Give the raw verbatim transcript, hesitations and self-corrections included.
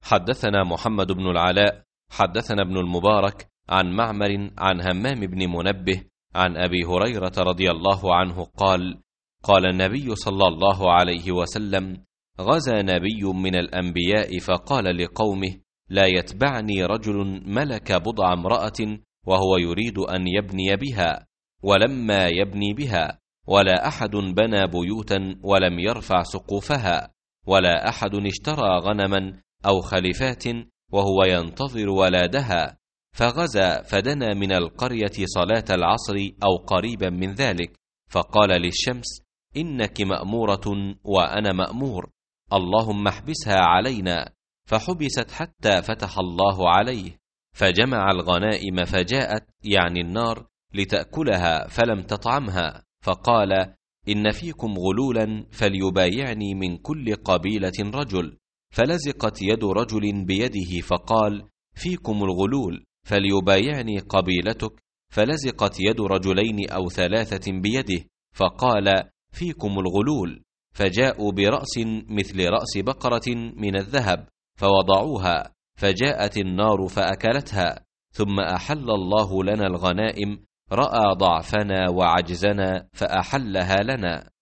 حدثنا محمد بن العلاء حدثنا ابن المبارك عن معمر عن همام بن منبه عن أبي هريرة رضي الله عنه قال: قال النبي صلى الله عليه وسلم: غزا نبي من الأنبياء فقال لقومه: لا يتبعني رجل ملك بضع امرأة وهو يريد أن يبني بها، ولما يبني بها، ولا أحد بنى بيوتا ولم يرفع سقوفها، ولا أحد اشترى غنما أو خلفات وهو ينتظر ولادها، فغزا فدنا من القرية صلاة العصر أو قريبا من ذلك، فقال للشمس: إنك مأمورة وأنا مأمور، اللهم احبسها علينا، فحبست حتى فتح الله عليه، فجمع الغنائم فجاءت، يعني النار، لتأكلها فلم تطعمها، فقال: إن فيكم غلولا فليبايعني من كل قبيلة رجل، فلزقت يد رجل بيده فقال: فيكم الغلول فليبايعني قبيلتك، فلزقت يد رجلين أو ثلاثة بيده فقال: فيكم الغلول، فجاءوا برأس مثل رأس بقرة من الذهب فوضعوها، فجاءت النار فأكلتها، ثم أحل الله لنا الغنائم، رأى ضعفنا وعجزنا فأحلها لنا.